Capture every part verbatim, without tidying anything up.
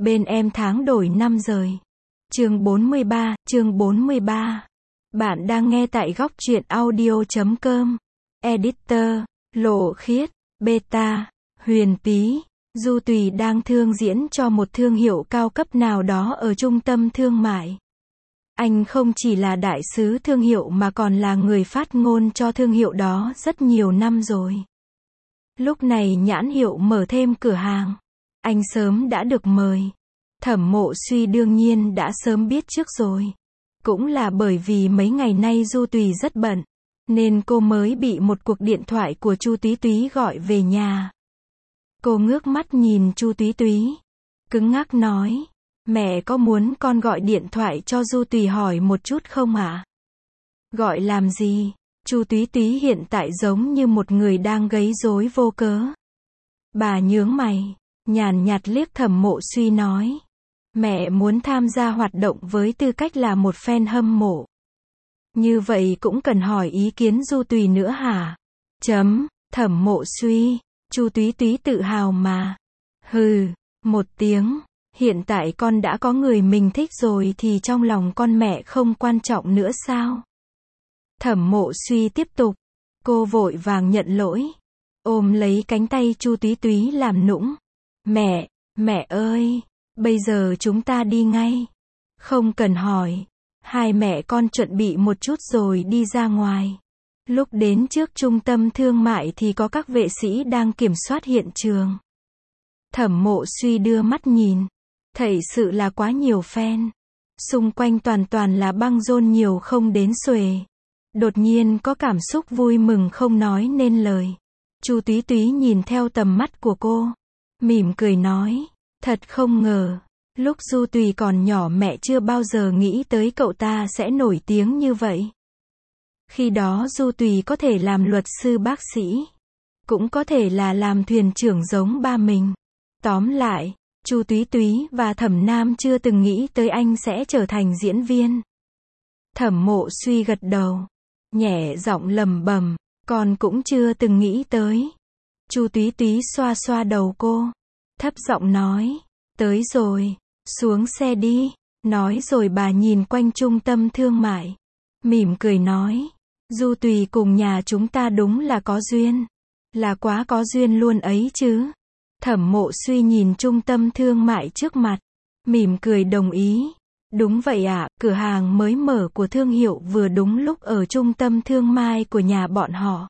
Bên em tháng đổi năm rời. Chương bốn mươi ba, chương bốn mươi ba. Bạn đang nghe tại góc truyện audio chấm com. Editor, Lộ Khiết, Beta, Huyền Pí. Du Tùy đang thương diễn cho một thương hiệu cao cấp nào đó ở trung tâm thương mại. Anh không chỉ là đại sứ thương hiệu mà còn là người phát ngôn cho thương hiệu đó rất nhiều năm rồi. Lúc này nhãn hiệu mở thêm cửa hàng. Anh sớm đã được mời. Thẩm Mộ Suy đương nhiên đã sớm biết trước rồi. Cũng là bởi vì mấy ngày nay Du Tùy rất bận, nên cô mới bị một cuộc điện thoại của Chu Túy Túy gọi về nhà. Cô ngước mắt nhìn Chu Túy Túy, cứng ngắc nói, mẹ có muốn con gọi điện thoại cho Du Tùy hỏi một chút không ạ? Gọi làm gì? Chu Túy Túy hiện tại giống như một người đang gây rối vô cớ. Bà nhướng mày, nhàn nhạt liếc Thẩm Mộ Suy nói, mẹ muốn tham gia hoạt động với tư cách là một fan hâm mộ. Như vậy cũng cần hỏi ý kiến Du Tùy nữa hả? Chấm, Thẩm Mộ Suy, Chu Túy Túy tự hào mà. Hừ, một tiếng, hiện tại con đã có người mình thích rồi thì trong lòng con mẹ không quan trọng nữa sao? Thẩm Mộ Suy tiếp tục, cô vội vàng nhận lỗi, ôm lấy cánh tay Chu Túy Túy làm nũng. Mẹ, mẹ ơi, bây giờ chúng ta đi ngay. Không cần hỏi. Hai mẹ con chuẩn bị một chút rồi đi ra ngoài. Lúc đến trước trung tâm thương mại thì có các vệ sĩ đang kiểm soát hiện trường. Thẩm Mộ Suy đưa mắt nhìn. Thật sự là quá nhiều fan. Xung quanh toàn toàn là băng rôn nhiều không đến xuể. Đột nhiên có cảm xúc vui mừng không nói nên lời. Chu Túy Túy nhìn theo tầm mắt của cô, mỉm cười nói, thật không ngờ, lúc Du Tùy còn nhỏ mẹ chưa bao giờ nghĩ tới cậu ta sẽ nổi tiếng như vậy. Khi đó Du Tùy có thể làm luật sư bác sĩ, cũng có thể là làm thuyền trưởng giống ba mình. Tóm lại, Chu Túy Túy và Thẩm Nam chưa từng nghĩ tới anh sẽ trở thành diễn viên. Thẩm Mộ Suy gật đầu, nhẹ giọng lẩm bẩm, con cũng chưa từng nghĩ tới. Chu Túy Túy xoa xoa đầu cô, thấp giọng nói, tới rồi, xuống xe đi. Nói rồi bà nhìn quanh trung tâm thương mại, mỉm cười nói, Du Tùy cùng nhà chúng ta đúng là có duyên, là quá có duyên luôn ấy chứ. Thẩm Mộ Suy nhìn trung tâm thương mại trước mặt, mỉm cười đồng ý, đúng vậy ạ, cửa hàng mới mở của thương hiệu vừa đúng lúc ở trung tâm thương mại của nhà bọn họ.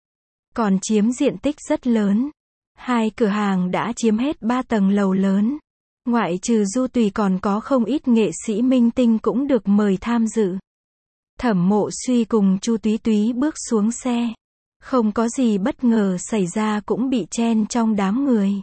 Còn chiếm diện tích rất lớn. Hai cửa hàng đã chiếm hết ba tầng lầu lớn. Ngoại trừ Du Tùy còn có không ít nghệ sĩ minh tinh cũng được mời tham dự. Thẩm Mộ Suy cùng Chu Túy Túy bước xuống xe. Không có gì bất ngờ xảy ra cũng bị chen trong đám người.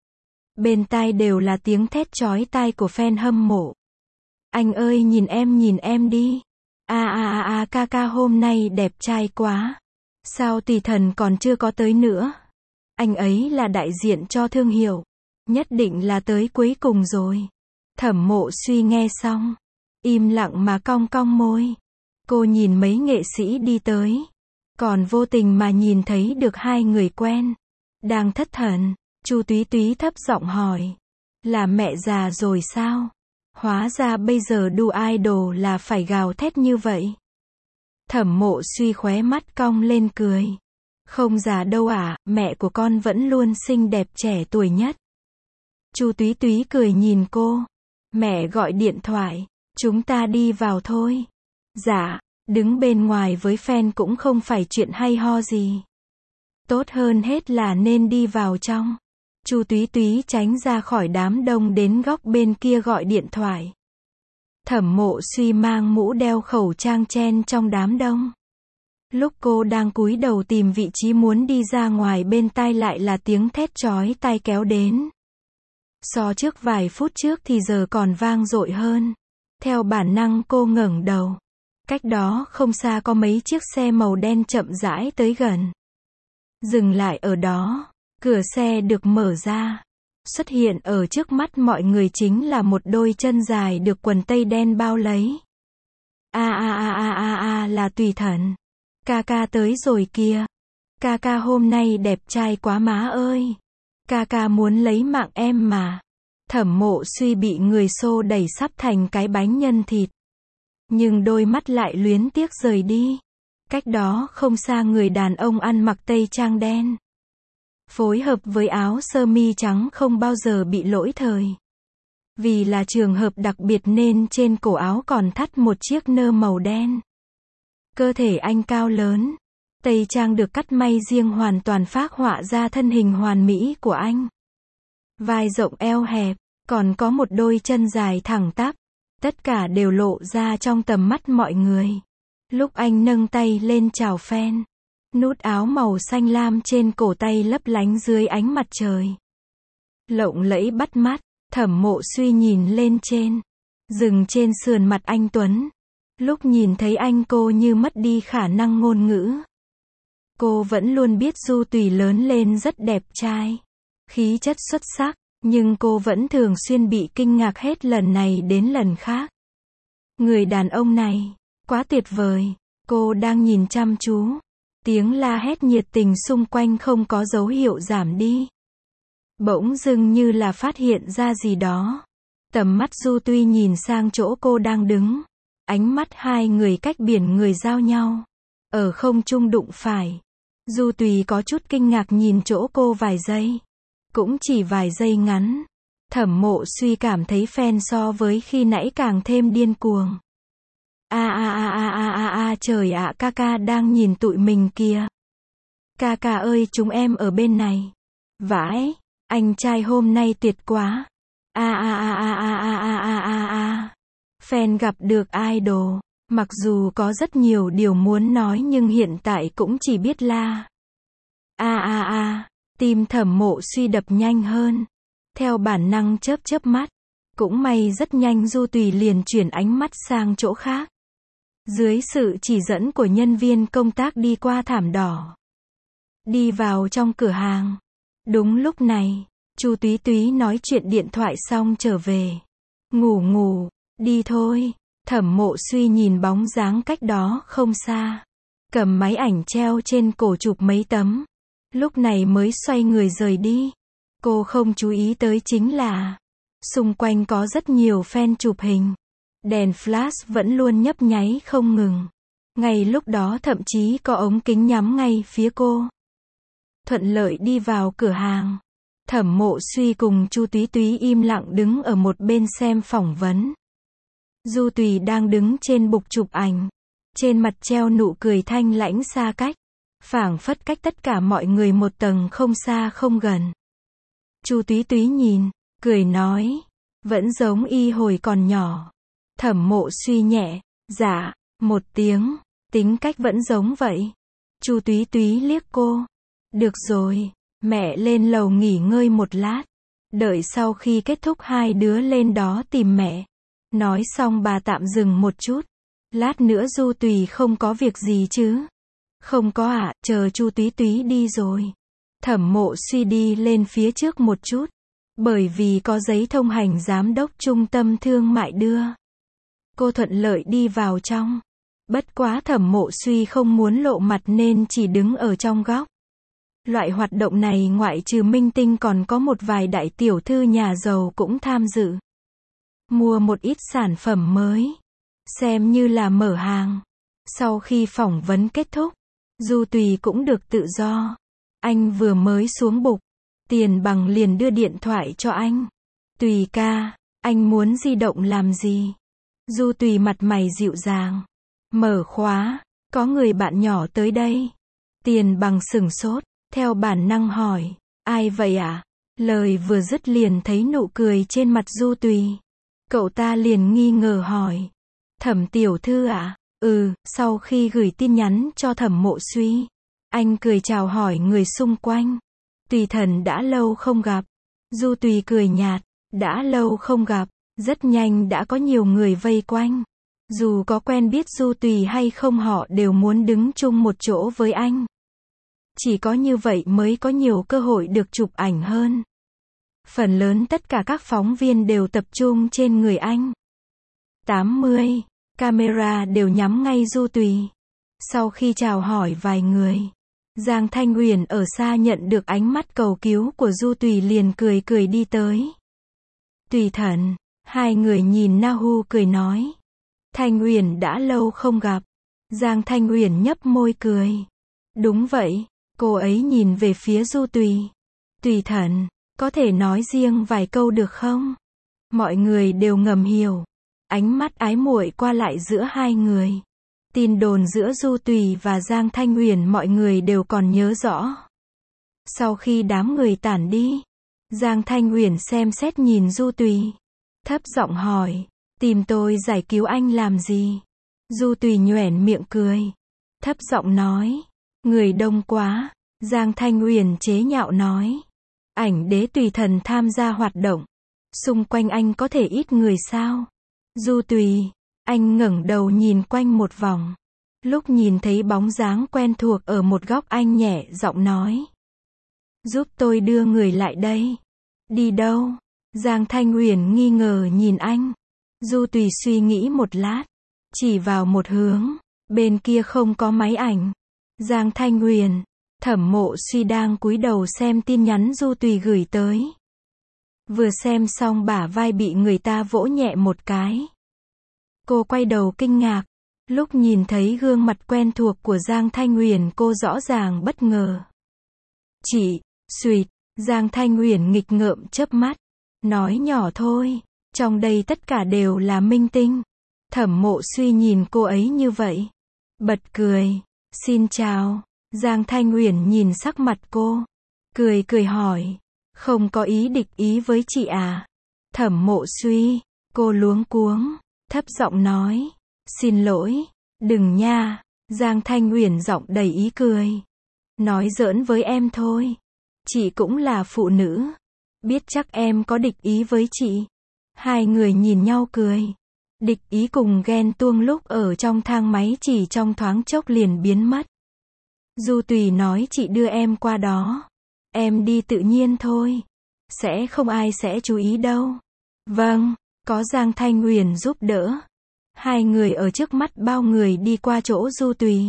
Bên tai đều là tiếng thét chói tai của fan hâm mộ. Anh ơi nhìn em nhìn em đi. A a a a ca ca hôm nay đẹp trai quá. Sao tỷ thần còn chưa có tới nữa? Anh ấy là đại diện cho thương hiệu. Nhất định là tới cuối cùng rồi. Thẩm Mộ Suy nghe xong, im lặng mà cong cong môi. Cô nhìn mấy nghệ sĩ đi tới, còn vô tình mà nhìn thấy được hai người quen. Đang thất thần, Chu Túy Túy thấp giọng hỏi, là mẹ già rồi sao? Hóa ra bây giờ đu idol là phải gào thét như vậy. Thẩm Mộ Suy khóe mắt cong lên cười. Không già đâu ạ, à, mẹ của con vẫn luôn xinh đẹp trẻ tuổi nhất. Chu Túy Túy cười nhìn cô. Mẹ gọi điện thoại, chúng ta đi vào thôi. Dạ, đứng bên ngoài với fan cũng không phải chuyện hay ho gì. Tốt hơn hết là nên đi vào trong. Chu Túy Túy tránh ra khỏi đám đông đến góc bên kia gọi điện thoại. Thẩm Mộ Suy mang mũ đeo khẩu trang chen trong đám đông. Lúc cô đang cúi đầu tìm vị trí muốn đi ra ngoài bên tai lại là tiếng thét chói tai kéo đến. So trước vài phút trước thì giờ còn vang dội hơn. Theo bản năng cô ngẩng đầu. Cách đó không xa có mấy chiếc xe màu đen chậm rãi tới gần. Dừng lại ở đó, cửa xe được mở ra. Xuất hiện ở trước mắt mọi người chính là một đôi chân dài được quần tây đen bao lấy. A a a a a a là Tùy Thần. Ca ca tới rồi kìa. Ca ca hôm nay đẹp trai quá má ơi. Ca ca muốn lấy mạng em mà. Thẩm Mộ Suy bị người xô đẩy sắp thành cái bánh nhân thịt. Nhưng đôi mắt lại luyến tiếc rời đi. Cách đó không xa người đàn ông ăn mặc tây trang đen. Phối hợp với áo sơ mi trắng không bao giờ bị lỗi thời. Vì là trường hợp đặc biệt nên trên cổ áo còn thắt một chiếc nơ màu đen. Cơ thể anh cao lớn. Tây trang được cắt may riêng hoàn toàn phác họa ra thân hình hoàn mỹ của anh. Vai rộng eo hẹp, còn có một đôi chân dài thẳng tắp. Tất cả đều lộ ra trong tầm mắt mọi người. Lúc anh nâng tay lên chào fan, nút áo màu xanh lam trên cổ tay lấp lánh dưới ánh mặt trời. Lộng lẫy bắt mắt, Thẩm Mộ Suy nhìn lên trên. Dừng trên sườn mặt anh Tuấn. Lúc nhìn thấy anh cô như mất đi khả năng ngôn ngữ. Cô vẫn luôn biết Du Tùy lớn lên rất đẹp trai. Khí chất xuất sắc, nhưng cô vẫn thường xuyên bị kinh ngạc hết lần này đến lần khác. Người đàn ông này, quá tuyệt vời. Cô đang nhìn chăm chú. Tiếng la hét nhiệt tình xung quanh không có dấu hiệu giảm đi. Bỗng dưng như là phát hiện ra gì đó. Tầm mắt Du Tuy nhìn sang chỗ cô đang đứng. Ánh mắt hai người cách biển người giao nhau. Ở không trung đụng phải. Du Tùy có chút kinh ngạc nhìn chỗ cô vài giây. Cũng chỉ vài giây ngắn. Thẩm Mộ Suy cảm thấy fan so với khi nãy càng thêm điên cuồng. A a a a a a a trời ạ, ca ca đang nhìn tụi mình kìa. Ca ca ơi, chúng em ở bên này. Vãi, anh trai hôm nay tuyệt quá. A a a a a a a a a a. Fan gặp được idol. Mặc dù có rất nhiều điều muốn nói nhưng hiện tại cũng chỉ biết la. A a a, tim Thẩm Mộ Suy đập nhanh hơn. Theo bản năng chớp chớp mắt. Cũng may rất nhanh Du Tùy liền chuyển ánh mắt sang chỗ khác. Dưới sự chỉ dẫn của nhân viên công tác đi qua thảm đỏ. Đi vào trong cửa hàng. Đúng lúc này, Chu Túy Túy nói chuyện điện thoại xong trở về. Ngủ ngủ, đi thôi. Thẩm Mộ Suy nhìn bóng dáng cách đó không xa. Cầm máy ảnh treo trên cổ chụp mấy tấm. Lúc này mới xoay người rời đi. Cô không chú ý tới chính là xung quanh có rất nhiều fan chụp hình. Đèn flash vẫn luôn nhấp nháy không ngừng. Ngay lúc đó thậm chí có ống kính nhắm ngay phía cô. Thuận lợi đi vào cửa hàng. Thẩm Mộ Suy cùng Chu Túy Túy im lặng đứng ở một bên xem phỏng vấn. Du Tùy đang đứng trên bục chụp ảnh. Trên mặt treo nụ cười thanh lãnh xa cách. Phảng phất cách tất cả mọi người một tầng không xa không gần. Chu Túy Túy nhìn, cười nói. Vẫn giống y hồi còn nhỏ. Thẩm Mộ Suy nhẹ, dạ, một tiếng. Tính cách vẫn giống vậy. Chu Túy Túy liếc cô. Được rồi, mẹ lên lầu nghỉ ngơi một lát. Đợi sau khi kết thúc hai đứa lên đó tìm mẹ. Nói xong bà tạm dừng một chút. Lát nữa Du Tùy không có việc gì chứ? Không có ạ, à, chờ Chu Túy Túy đi rồi. Thẩm Mộ Suy đi lên phía trước một chút. Bởi vì có giấy thông hành giám đốc trung tâm thương mại đưa. Cô thuận lợi đi vào trong. Bất quá Thẩm Mộ Suy không muốn lộ mặt nên chỉ đứng ở trong góc. Loại hoạt động này ngoại trừ minh tinh còn có một vài đại tiểu thư nhà giàu cũng tham dự. Mua một ít sản phẩm mới. Xem như là mở hàng. Sau khi phỏng vấn kết thúc, Du Tùy cũng được tự do. Anh vừa mới xuống bục. Tiền Bằng liền đưa điện thoại cho anh. Tùy ca, anh muốn di động làm gì? Du Tùy mặt mày dịu dàng. Mở khóa, có người bạn nhỏ tới đây. Tiền Bằng sửng sốt, theo bản năng hỏi, ai vậy ạ? À? Lời vừa dứt liền thấy nụ cười trên mặt Du Tùy. Cậu ta liền nghi ngờ hỏi, Thẩm tiểu thư ạ? À? Ừ, sau khi gửi tin nhắn cho Thẩm Mộ Suy, anh cười chào hỏi người xung quanh. Tùy thần đã lâu không gặp. Du Tùy cười nhạt, đã lâu không gặp, rất nhanh đã có nhiều người vây quanh. Dù có quen biết Du Tùy hay không họ đều muốn đứng chung một chỗ với anh. Chỉ có như vậy mới có nhiều cơ hội được chụp ảnh hơn. Phần lớn tất cả các phóng viên đều tập trung trên người anh. tám mươi camera đều nhắm ngay Du Tùy. Sau khi chào hỏi vài người, Giang Thanh Huyền ở xa nhận được ánh mắt cầu cứu của Du Tùy liền cười cười đi tới. Tùy Thần. Hai người nhìn Na Hu cười nói. Thanh Uyển đã lâu không gặp. Giang Thanh Uyển nhấp môi cười. Đúng vậy, cô ấy nhìn về phía Du Tùy. Tùy Thần, có thể nói riêng vài câu được không? Mọi người đều ngầm hiểu. Ánh mắt ái muội qua lại giữa hai người. Tin đồn giữa Du Tùy và Giang Thanh Uyển mọi người đều còn nhớ rõ. Sau khi đám người tản đi, Giang Thanh Uyển xem xét nhìn Du Tùy. Thấp giọng hỏi, tìm tôi giải cứu anh làm gì? Du Tùy nhoẻn miệng cười. Thấp giọng nói, người đông quá. Giang Thanh Uyển chế nhạo nói. Ảnh đế Tùy Thần tham gia hoạt động. Xung quanh anh có thể ít người sao? Du Tùy, anh ngẩng đầu nhìn quanh một vòng. Lúc nhìn thấy bóng dáng quen thuộc ở một góc anh nhẹ giọng nói. Giúp tôi đưa người lại đây. Đi đâu? Giang Thanh Uyển nghi ngờ nhìn anh. Du Tùy suy nghĩ một lát. Chỉ vào một hướng. Bên kia không có máy ảnh. Giang Thanh Uyển. Thẩm Mộ Suy đang cúi đầu xem tin nhắn Du Tùy gửi tới. Vừa xem xong bả vai bị người ta vỗ nhẹ một cái. Cô quay đầu kinh ngạc. Lúc nhìn thấy gương mặt quen thuộc của Giang Thanh Uyển cô rõ ràng bất ngờ. Chị, suýt, Giang Thanh Uyển nghịch ngợm chớp mắt. Nói nhỏ thôi, trong đây tất cả đều là minh tinh. Thẩm Mộ Suy nhìn cô ấy như vậy. Bật cười. Xin chào. Giang Thanh Uyển nhìn sắc mặt cô. Cười cười hỏi. Không có ý địch ý với chị à? Thẩm Mộ Suy. Cô luống cuống. Thấp giọng nói. Xin lỗi. Đừng nha. Giang Thanh Uyển giọng đầy ý cười. Nói giỡn với em thôi. Chị cũng là phụ nữ. Biết chắc em có địch ý với chị. Hai người nhìn nhau cười. Địch ý cùng ghen tuông lúc ở trong thang máy chỉ trong thoáng chốc liền biến mất. Du Tùy nói chị đưa em qua đó. Em đi tự nhiên thôi. Sẽ không ai sẽ chú ý đâu. Vâng, có Giang Thanh Uyển giúp đỡ. Hai người ở trước mắt bao người đi qua chỗ Du Tùy.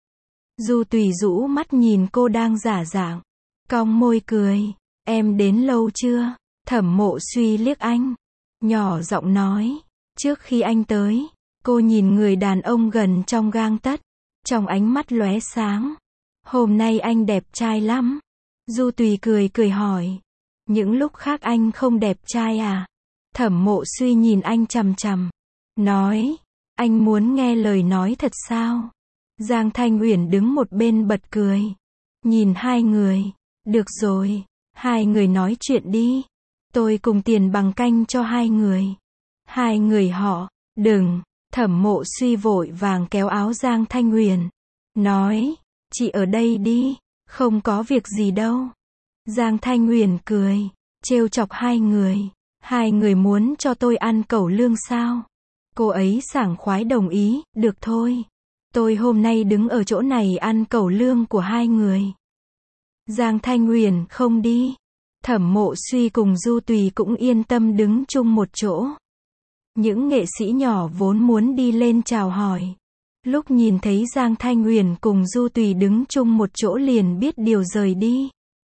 Du Tùy rũ mắt nhìn cô đang giả dạng. Cong môi cười. Em đến lâu chưa? Thẩm Mộ Suy liếc anh. Nhỏ giọng nói. Trước khi anh tới, cô nhìn người đàn ông gần trong gang tấc. Trong ánh mắt lóe sáng. Hôm nay anh đẹp trai lắm. Du Tùy cười cười hỏi. Những lúc khác anh không đẹp trai à? Thẩm Mộ Suy nhìn anh chằm chằm. Nói. Anh muốn nghe lời nói thật sao? Giang Thanh Uyển đứng một bên bật cười. Nhìn hai người. Được rồi. Hai người nói chuyện đi. Tôi cùng tiền bằng canh cho hai người. Hai người họ. Đừng. Thẩm Mộ Suy vội vàng kéo áo Giang Thanh Uyển. Nói. Chị ở đây đi. Không có việc gì đâu. Giang Thanh Uyển cười. Trêu chọc hai người. Hai người muốn cho tôi ăn cẩu lương sao? Cô ấy sảng khoái đồng ý. Được thôi. Tôi hôm nay đứng ở chỗ này ăn cẩu lương của hai người. Giang Thanh Uyển không đi. Thẩm Mộ Suy cùng Du Tùy cũng yên tâm đứng chung một chỗ. Những nghệ sĩ nhỏ vốn muốn đi lên chào hỏi. Lúc nhìn thấy Giang Thanh Uyển cùng Du Tùy đứng chung một chỗ liền biết điều rời đi.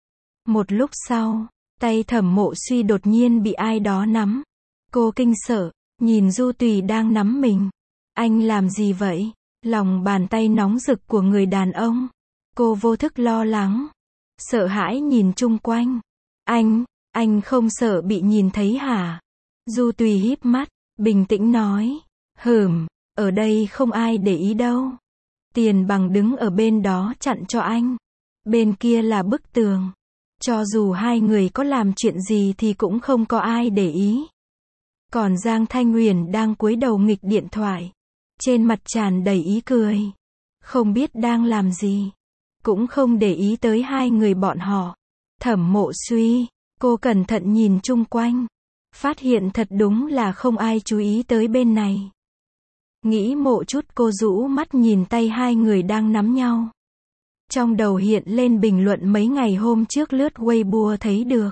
Một lúc sau, tay Thẩm Mộ Suy đột nhiên bị ai đó nắm. Cô kinh sợ, nhìn Du Tùy đang nắm mình. Anh làm gì vậy? Lòng bàn tay nóng rực của người đàn ông. Cô vô thức lo lắng. Sợ hãi nhìn chung quanh. Anh, anh không sợ bị nhìn thấy hả? Du Tùy híp mắt, bình tĩnh nói. Hừm, ở đây không ai để ý đâu. Tiền bằng đứng ở bên đó chặn cho anh. Bên kia là bức tường. Cho dù hai người có làm chuyện gì thì cũng không có ai để ý. Còn Giang Thanh Uyển đang cúi đầu nghịch điện thoại. Trên mặt tràn đầy ý cười. Không biết đang làm gì. Cũng không để ý tới hai người bọn họ. Thẩm Mộ Suy. Cô cẩn thận nhìn chung quanh. Phát hiện thật đúng là không ai chú ý tới bên này. Nghĩ một chút cô rũ mắt nhìn tay hai người đang nắm nhau. Trong đầu hiện lên bình luận mấy ngày hôm trước lướt Weibo thấy được.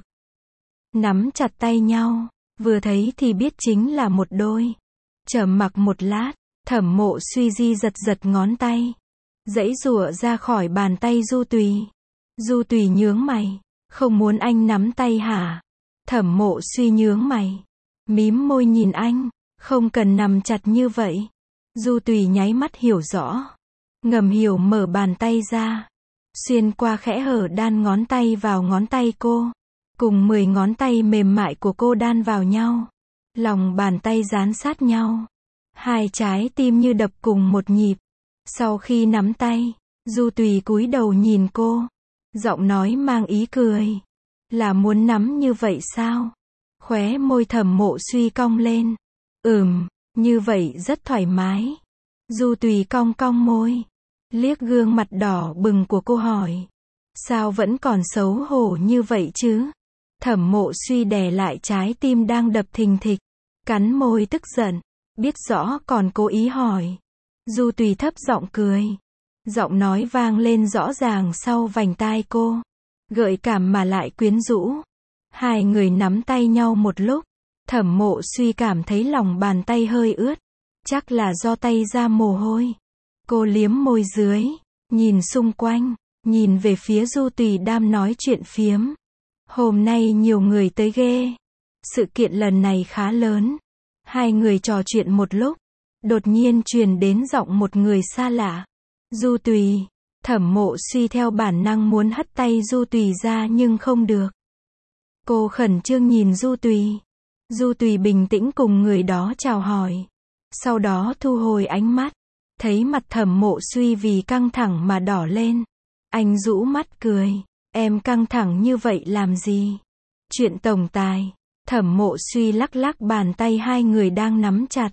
Nắm chặt tay nhau. Vừa thấy thì biết chính là một đôi. Trầm mặc một lát. Thẩm Mộ Suy di giật giật ngón tay. Giãy giụa ra khỏi bàn tay Du Tùy. Du Tùy nhướng mày. Không muốn anh nắm tay hả? Thẩm Mộ Suy nhướng mày. Mím môi nhìn anh, không cần nằm chặt như vậy. Du Tùy nháy mắt hiểu rõ. Ngầm hiểu mở bàn tay ra. Xuyên qua khẽ hở đan ngón tay vào ngón tay cô. Cùng mười ngón tay mềm mại của cô đan vào nhau. Lòng bàn tay dán sát nhau. Hai trái tim như đập cùng một nhịp. Sau khi nắm tay, Du Tùy cúi đầu nhìn cô. Giọng nói mang ý cười. Là muốn nắm như vậy sao? Khóe môi Thẩm Mộ Suy cong lên. Ừm, như vậy rất thoải mái. Du Tùy cong cong môi. Liếc gương mặt đỏ bừng của cô hỏi. Sao vẫn còn xấu hổ như vậy chứ? Thẩm Mộ Suy đè lại trái tim đang đập thình thịch. Cắn môi tức giận. Biết rõ còn cố ý hỏi. Du Tùy thấp giọng cười. Giọng nói vang lên rõ ràng sau vành tai cô. Gợi cảm mà lại quyến rũ. Hai người nắm tay nhau một lúc. Thẩm Mộ Suy cảm thấy lòng bàn tay hơi ướt. Chắc là do tay ra mồ hôi. Cô liếm môi dưới. Nhìn xung quanh. Nhìn về phía Du Tùy đang nói chuyện phiếm. Hôm nay nhiều người tới ghê. Sự kiện lần này khá lớn. Hai người trò chuyện một lúc. Đột nhiên truyền đến giọng một người xa lạ. Du Tùy. Thẩm Mộ Suy theo bản năng muốn hất tay Du Tùy ra nhưng không được. Cô khẩn trương nhìn Du Tùy. Du Tùy bình tĩnh cùng người đó chào hỏi. Sau đó thu hồi ánh mắt. Thấy mặt Thẩm Mộ Suy vì căng thẳng mà đỏ lên. Anh rũ mắt cười. Em căng thẳng như vậy làm gì? Chuyện tổng tài. Thẩm Mộ Suy lắc lắc bàn tay hai người đang nắm chặt.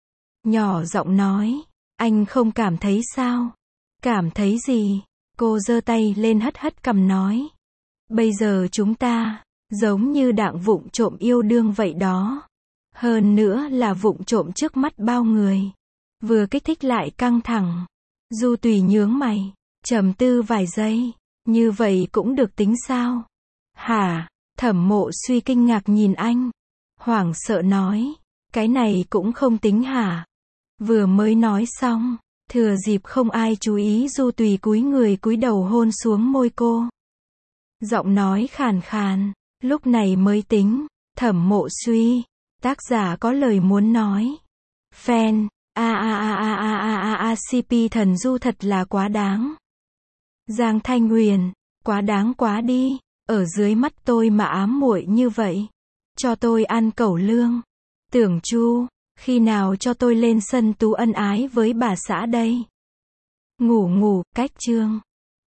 Nhỏ giọng nói. Anh không cảm thấy sao? Cảm thấy gì? Cô giơ tay lên hất hất cằm nói. Bây giờ chúng ta, giống như đang vụng trộm yêu đương vậy đó. Hơn nữa là vụng trộm trước mắt bao người. Vừa kích thích lại căng thẳng. Du Tùy nhướng mày, trầm tư vài giây. Như vậy cũng được tính sao? Hả? Thẩm Mộ Suy kinh ngạc nhìn anh. Hoảng sợ nói. Cái này cũng không tính hả? Vừa mới nói xong. Thừa dịp không ai chú ý Du Tùy cúi người cúi đầu hôn xuống môi cô. Giọng nói khàn khàn. Lúc này mới tính. Thẩm Mộ Suy. Tác giả có lời muốn nói. Fan. A a a a a a a a xê pê thần Du thật là quá đáng. Giang Thanh Huyền. Quá đáng quá đi. Ở dưới mắt tôi mà ám muội như vậy. Cho tôi ăn cẩu lương. Tưởng Chu. Khi nào cho tôi lên sân tú ân ái với bà xã đây? Ngủ ngủ, cách chương.